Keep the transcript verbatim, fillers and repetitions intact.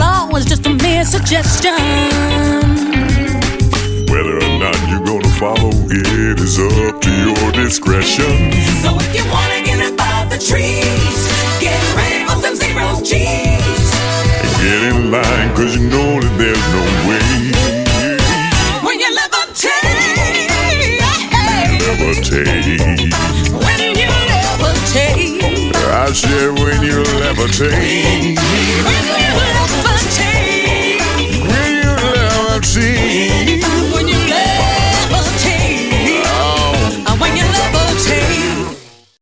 law was just a mere suggestion. Whether or not you're gonna follow it is up to your discretion. So if you wanna get above the trees, get ready for some zero G's. Get in line, cause you know that there's no way. When you levitate, Levitate. when you levitate, I said when you levitate. when you